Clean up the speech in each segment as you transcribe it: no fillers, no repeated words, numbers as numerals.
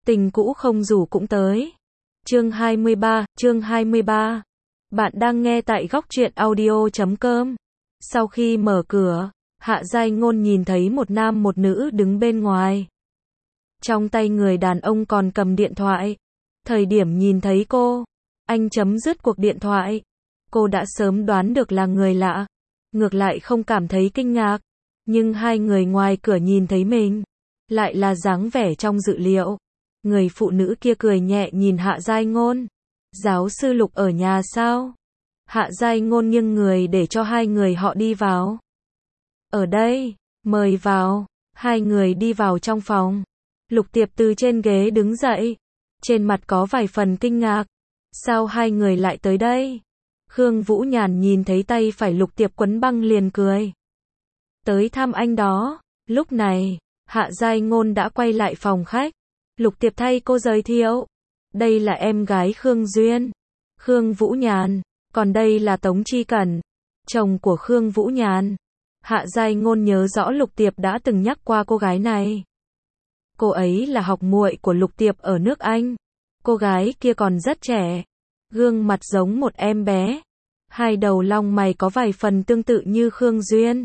Tình cũ không rủ cũng tới. Chương 23. Bạn đang nghe tại góc truyện audio.com. Sau khi mở cửa, Hạ Giai Ngôn nhìn thấy một nam một nữ đứng bên ngoài. Trong tay người đàn ông còn cầm điện thoại. Thời điểm nhìn thấy cô, anh chấm dứt cuộc điện thoại. Cô đã sớm đoán được là người lạ, ngược lại không cảm thấy kinh ngạc. Nhưng hai người ngoài cửa nhìn thấy mình, lại là dáng vẻ trong dự liệu. Người phụ nữ kia cười nhẹ nhìn Hạ Giai Ngôn. Giáo sư Lục ở nhà sao? Hạ Giai Ngôn nghiêng người để cho hai người họ đi vào. Ở đây, mời vào. Hai người đi vào trong phòng. Lục Tiệp từ trên ghế đứng dậy. Trên mặt có vài phần kinh ngạc. Sao hai người lại tới đây? Khương Vũ Nhàn nhìn thấy tay phải Lục Tiệp quấn băng liền cười. Tới thăm anh đó. Lúc này, Hạ Giai Ngôn đã quay lại phòng khách. Lục Tiệp thay cô giới thiệu. Đây là em gái Khương Duyên, Khương Vũ Nhàn. Còn đây là Tống Chi Cẩn, chồng của Khương Vũ Nhàn. Hạ Giai Ngôn nhớ rõ Lục Tiệp đã từng nhắc qua cô gái này. Cô ấy là học muội của Lục Tiệp ở nước Anh. Cô gái kia còn rất trẻ, gương mặt giống một em bé. Hai đầu lông mày có vài phần tương tự như Khương Duyên.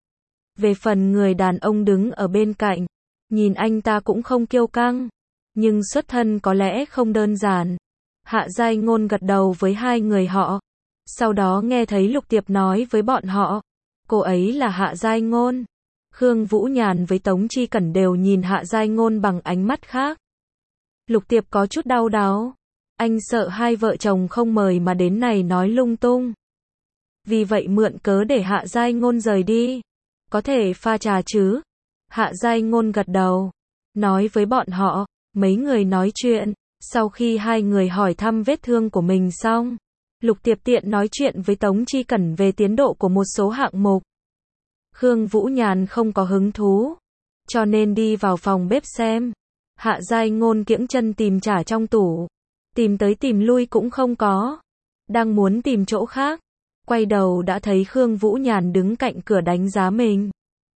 Về phần người đàn ông đứng ở bên cạnh, nhìn anh ta cũng không kiêu căng, nhưng xuất thân có lẽ không đơn giản. Hạ Giai Ngôn gật đầu với hai người họ. Sau đó nghe thấy Lục Tiệp nói với bọn họ. Cô ấy là Hạ Giai Ngôn. Khương Vũ Nhàn với Tống Chi Cẩn đều nhìn Hạ Giai Ngôn bằng ánh mắt khác. Lục Tiệp có chút đau đáu. Anh sợ hai vợ chồng không mời mà đến này nói lung tung. Vì vậy mượn cớ để Hạ Giai Ngôn rời đi. Có thể pha trà chứ? Hạ Giai Ngôn gật đầu. Nói với bọn họ. Mấy người nói chuyện. Sau khi hai người hỏi thăm vết thương của mình xong, Lục Tiệp tiện nói chuyện với Tống Chi Cẩn về tiến độ của một số hạng mục. Khương Vũ Nhàn không có hứng thú, cho nên đi vào phòng bếp xem. Hạ Giai Ngôn kiễng chân tìm trà trong tủ. Tìm tới tìm lui cũng không có. Đang muốn tìm chỗ khác. Quay đầu đã thấy Khương Vũ Nhàn đứng cạnh cửa đánh giá mình.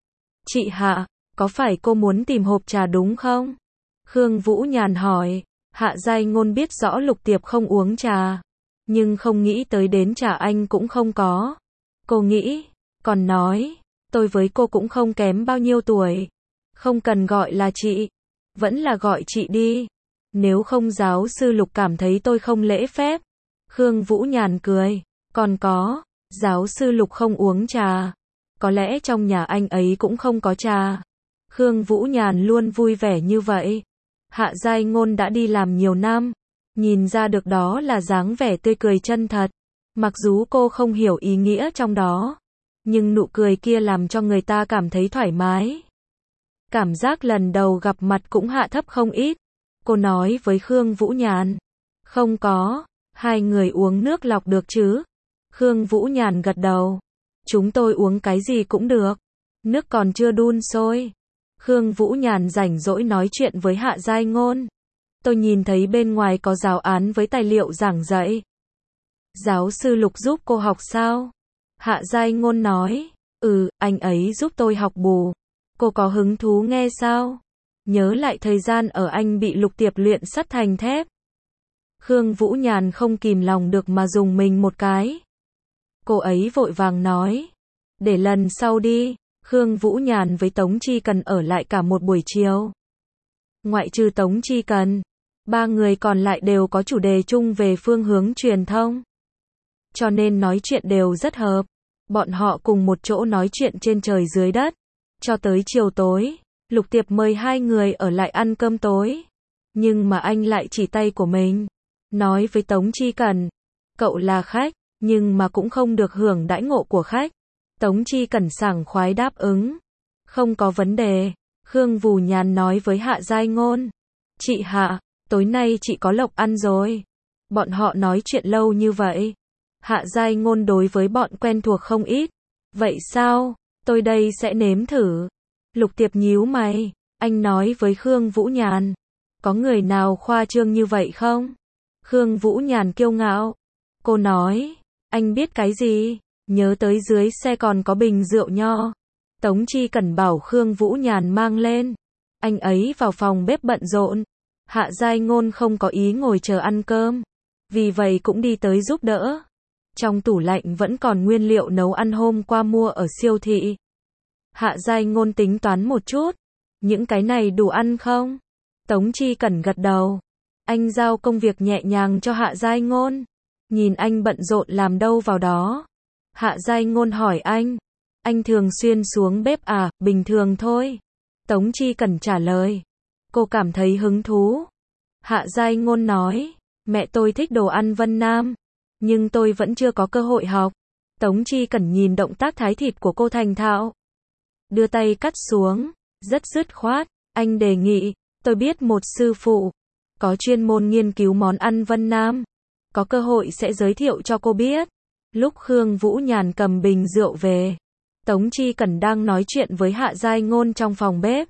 Chị Hạ, có phải cô muốn tìm hộp trà đúng không? Khương Vũ Nhàn hỏi. Hạ Giai Ngôn biết rõ Lục Tiệp không uống trà, nhưng không nghĩ tới đến trà anh cũng không có. Cô nghĩ, còn nói, tôi với cô cũng không kém bao nhiêu tuổi. Không cần gọi là chị, vẫn là gọi chị đi. Nếu không giáo sư Lục cảm thấy tôi không lễ phép. Khương Vũ Nhàn cười. Còn có, giáo sư Lục không uống trà. Có lẽ trong nhà anh ấy cũng không có trà. Khương Vũ Nhàn luôn vui vẻ như vậy. Hạ Giai Ngôn đã đi làm nhiều năm, nhìn ra được đó là dáng vẻ tươi cười chân thật. Mặc dù cô không hiểu ý nghĩa trong đó, nhưng nụ cười kia làm cho người ta cảm thấy thoải mái. Cảm giác lần đầu gặp mặt cũng hạ thấp không ít. Cô nói với Khương Vũ Nhàn. Không có, hai người uống nước lọc được chứ? Khương Vũ Nhàn gật đầu. Chúng tôi uống cái gì cũng được. Nước còn chưa đun sôi. Khương Vũ Nhàn rảnh rỗi nói chuyện với Hạ Giai Ngôn. Tôi nhìn thấy bên ngoài có giáo án với tài liệu giảng dạy. Giáo sư Lục giúp cô học sao? Hạ Giai Ngôn nói. Anh ấy giúp tôi học bù. Cô có hứng thú nghe sao? Nhớ lại thời gian ở Anh bị Lục Tiệp luyện sắt thành thép. Khương Vũ Nhàn không kìm lòng được mà dùng mình một cái. Cô ấy vội vàng nói. Để lần sau đi. Khương Vũ Nhàn với Tống Chi Cần ở lại cả một buổi chiều. Ngoại trừ Tống Chi Cần, ba người còn lại đều có chủ đề chung về phương hướng truyền thông. Cho nên nói chuyện đều rất hợp. Bọn họ cùng một chỗ nói chuyện trên trời dưới đất. Cho tới chiều tối, Lục Tiệp mời hai người ở lại ăn cơm tối. Nhưng mà anh lại chỉ tay của mình. Nói với Tống Chi Cần. Cậu là khách, nhưng mà cũng không được hưởng đãi ngộ của khách. Tống Chi Cẩn sảng khoái đáp ứng. Không có vấn đề. Khương Vũ Nhàn nói với Hạ Giai Ngôn. Chị Hạ, tối nay chị có lộc ăn rồi. Bọn họ nói chuyện lâu như vậy. Hạ Giai Ngôn đối với bọn quen thuộc không ít. Vậy sao? Tôi đây sẽ nếm thử. Lục Tiệp nhíu mày. Anh nói với Khương Vũ Nhàn. Có người nào khoa trương như vậy không? Khương Vũ Nhàn kiêu ngạo. Cô nói. Anh biết cái gì? Nhớ tới dưới xe còn có bình rượu nho. Tống Chi Cẩn bảo Khương Vũ Nhàn mang lên. Anh ấy vào phòng bếp bận rộn. Hạ Giai Ngôn không có ý ngồi chờ ăn cơm, vì vậy cũng đi tới giúp đỡ. Trong tủ lạnh vẫn còn nguyên liệu nấu ăn hôm qua mua ở siêu thị. Hạ Giai Ngôn tính toán một chút, những cái này đủ ăn không? Tống Chi Cẩn gật đầu. Anh giao công việc nhẹ nhàng cho Hạ Giai Ngôn. Nhìn anh bận rộn làm đâu vào đó. Hạ Giai Ngôn hỏi anh thường xuyên xuống bếp à? Bình thường thôi. Tống Chi Cẩn trả lời. Cô cảm thấy hứng thú. Hạ Giai Ngôn nói, mẹ tôi thích đồ ăn Vân Nam, nhưng tôi vẫn chưa có cơ hội học. Tống Chi Cẩn nhìn động tác thái thịt của cô thành thạo. Đưa tay cắt xuống, rất dứt khoát, anh đề nghị, tôi biết một sư phụ, có chuyên môn nghiên cứu món ăn Vân Nam. Có cơ hội sẽ giới thiệu cho cô biết. Lúc Khương Vũ Nhàn cầm bình rượu về, Tống Chi Cẩn đang nói chuyện với Hạ Giai Ngôn trong phòng bếp.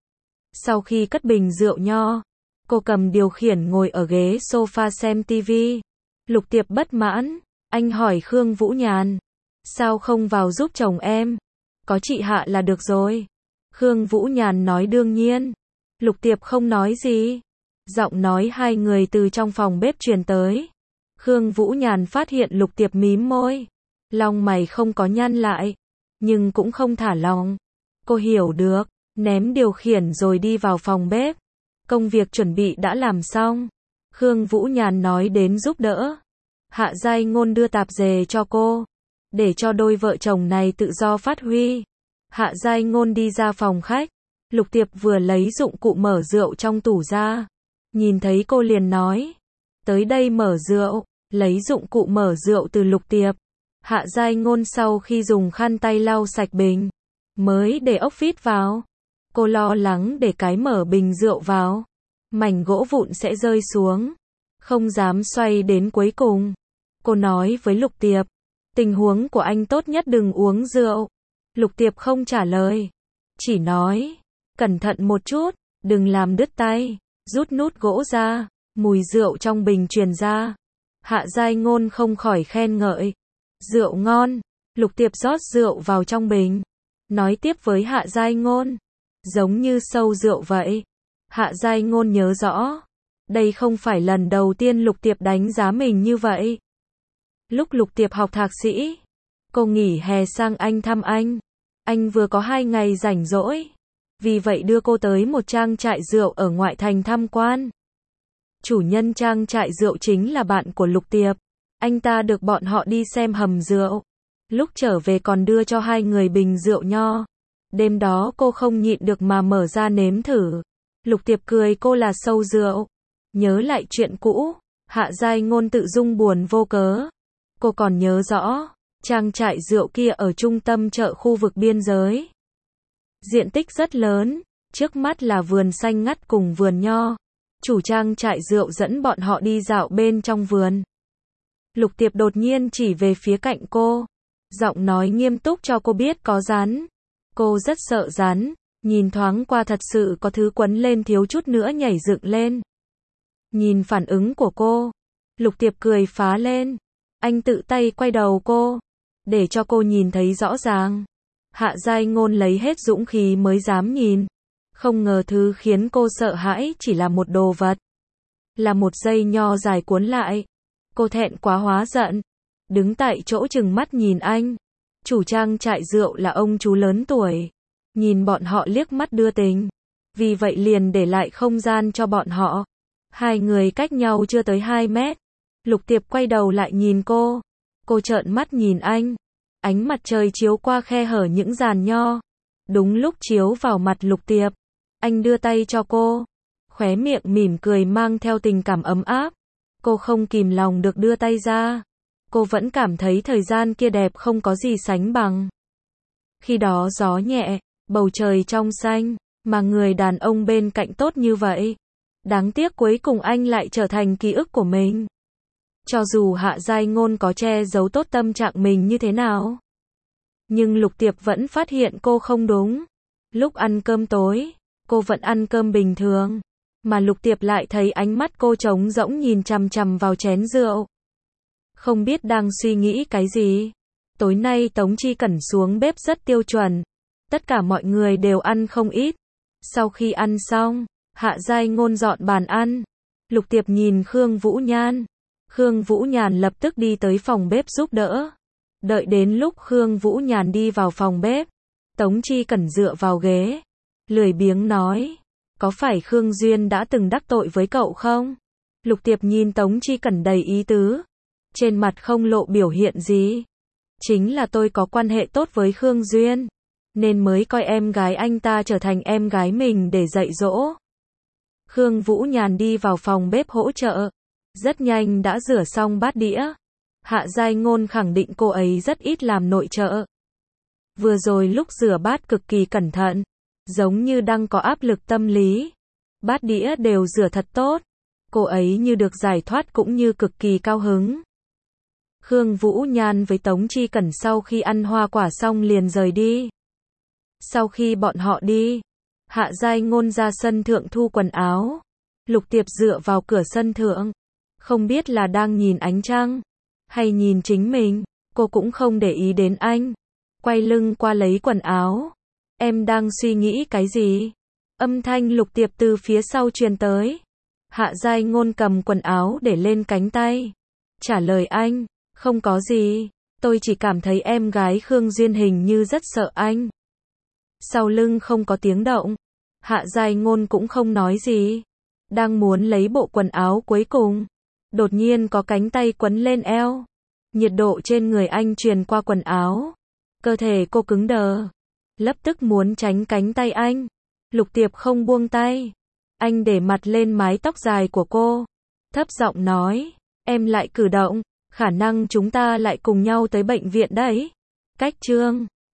Sau khi cất bình rượu nho, cô cầm điều khiển ngồi ở ghế sofa xem tivi. Lục Tiệp bất mãn, anh hỏi Khương Vũ Nhàn, sao không vào giúp chồng em? Có chị Hạ là được rồi. Khương Vũ Nhàn nói đương nhiên. Lục Tiệp không nói gì. Giọng nói hai người từ trong phòng bếp truyền tới. Khương Vũ Nhàn phát hiện Lục Tiệp mím môi. Lông mày không có nhăn lại, nhưng cũng không thả lỏng. Cô hiểu được, ném điều khiển rồi đi vào phòng bếp. Công việc chuẩn bị đã làm xong. Khương Vũ Nhàn nói đến giúp đỡ. Hạ Giai Ngôn đưa tạp dề cho cô, để cho đôi vợ chồng này tự do phát huy. Hạ Giai Ngôn đi ra phòng khách. Lục Tiệp vừa lấy dụng cụ mở rượu trong tủ ra. Nhìn thấy cô liền nói, tới đây mở rượu. Lấy dụng cụ mở rượu từ Lục Tiệp. Hạ Giai Ngôn sau khi dùng khăn tay lau sạch bình, mới để ốc vít vào. Cô lo lắng để cái mở bình rượu vào, mảnh gỗ vụn sẽ rơi xuống. Không dám xoay đến cuối cùng. Cô nói với Lục Tiệp, tình huống của anh tốt nhất đừng uống rượu. Lục Tiệp không trả lời, chỉ nói, cẩn thận một chút, đừng làm đứt tay. Rút nút gỗ ra, mùi rượu trong bình truyền ra. Hạ Giai Ngôn không khỏi khen ngợi, rượu ngon. Lục Tiệp rót rượu vào trong bình, nói tiếp với Hạ Giai Ngôn, giống như sâu rượu vậy. Hạ Giai Ngôn nhớ rõ, đây không phải lần đầu tiên Lục Tiệp đánh giá mình như vậy. Lúc Lục Tiệp học thạc sĩ, cô nghỉ hè sang Anh thăm anh vừa có 2 ngày rảnh rỗi, vì vậy đưa cô tới một trang trại rượu ở ngoại thành tham quan. Chủ nhân trang trại rượu chính là bạn của Lục Tiệp. Anh ta được bọn họ đi xem hầm rượu. Lúc trở về còn đưa cho hai người bình rượu nho. Đêm đó cô không nhịn được mà mở ra nếm thử. Lục Tiệp cười cô là sâu rượu. Nhớ lại chuyện cũ, Hạ Giai Ngôn tự dưng buồn vô cớ. Cô còn nhớ rõ, trang trại rượu kia ở trung tâm chợ khu vực biên giới. Diện tích rất lớn, trước mắt là vườn xanh ngắt cùng vườn nho. Chủ trang trại rượu dẫn bọn họ đi dạo bên trong vườn. Lục Tiệp đột nhiên chỉ về phía cạnh cô, giọng nói nghiêm túc cho cô biết có rắn. Cô rất sợ rắn, nhìn thoáng qua thật sự có thứ quấn lên thiếu chút nữa nhảy dựng lên. Nhìn phản ứng của cô, Lục Tiệp cười phá lên. Anh tự tay quay đầu cô, để cho cô nhìn thấy rõ ràng. Hạ Giai Ngôn lấy hết dũng khí mới dám nhìn. Không ngờ thứ khiến cô sợ hãi chỉ là một đồ vật. Là một dây nho dài cuốn lại. Cô thẹn quá hóa giận. Đứng tại chỗ trừng mắt nhìn anh. Chủ trang trại rượu là ông chú lớn tuổi. Nhìn bọn họ liếc mắt đưa tình. Vì vậy liền để lại không gian cho bọn họ. Hai người cách nhau chưa tới 2 mét. Lục Tiệp quay đầu lại nhìn cô. Cô trợn mắt nhìn anh. Ánh mặt trời chiếu qua khe hở những giàn nho. Đúng lúc chiếu vào mặt Lục Tiệp. Anh đưa tay cho cô. Khóe miệng mỉm cười mang theo tình cảm ấm áp. Cô không kìm lòng được đưa tay ra. Cô vẫn cảm thấy thời gian kia đẹp không có gì sánh bằng. Khi đó gió nhẹ, bầu trời trong xanh, mà người đàn ông bên cạnh tốt như vậy. Đáng tiếc cuối cùng anh lại trở thành ký ức của mình. Cho dù Hạ Giai Ngôn có che giấu tốt tâm trạng mình như thế nào, nhưng Lục Tiệp vẫn phát hiện cô không đúng. Lúc ăn cơm tối, cô vẫn ăn cơm bình thường, mà Lục Tiệp lại thấy ánh mắt cô trống rỗng nhìn chằm chằm vào chén rượu. Không biết đang suy nghĩ cái gì. Tối nay Tống Chi Cẩn xuống bếp rất tiêu chuẩn. Tất cả mọi người đều ăn không ít. Sau khi ăn xong, Hạ Giai Ngôn dọn bàn ăn. Lục Tiệp nhìn Khương Vũ Nhan. Khương Vũ Nhàn lập tức đi tới phòng bếp giúp đỡ. Đợi đến lúc Khương Vũ Nhàn đi vào phòng bếp, Tống Chi Cẩn dựa vào ghế, lười biếng nói, có phải Khương Duyên đã từng đắc tội với cậu không? Lục Tiệp nhìn Tống Chi Cẩn đầy ý tứ, trên mặt không lộ biểu hiện gì. Chính là tôi có quan hệ tốt với Khương Duyên, nên mới coi em gái anh ta trở thành em gái mình để dạy dỗ. Khương Vũ Nhàn đi vào phòng bếp hỗ trợ, rất nhanh đã rửa xong bát đĩa. Hạ Giai Ngôn khẳng định cô ấy rất ít làm nội trợ. Vừa rồi lúc rửa bát cực kỳ cẩn thận, giống như đang có áp lực tâm lý. Bát đĩa đều rửa thật tốt, cô ấy như được giải thoát cũng như cực kỳ cao hứng. Khương Vũ Nhan với Tống Chi Cẩn sau khi ăn hoa quả xong liền rời đi. Sau khi bọn họ đi, Hạ Giai Ngôn ra sân thượng thu quần áo. Lục Tiệp dựa vào cửa sân thượng, không biết là đang nhìn ánh trăng hay nhìn chính mình, cô cũng không để ý đến anh. Quay lưng qua lấy quần áo. Em đang suy nghĩ cái gì? Âm thanh Lục Tiệp từ phía sau truyền tới. Hạ Giai Ngôn cầm quần áo để lên cánh tay, trả lời anh, không có gì, tôi chỉ cảm thấy em gái Khương Duyên hình như rất sợ anh. Sau lưng không có tiếng động, Hạ Giai Ngôn cũng không nói gì, đang muốn lấy bộ quần áo cuối cùng, đột nhiên có cánh tay quấn lên eo. Nhiệt độ trên người anh truyền qua quần áo, cơ thể cô cứng đờ, lập tức muốn tránh cánh tay anh. Lục Tiệp không buông tay, anh để mặt lên mái tóc dài của cô, thấp giọng nói, em lại cử động, khả năng chúng ta lại cùng nhau tới bệnh viện đấy. Cách chương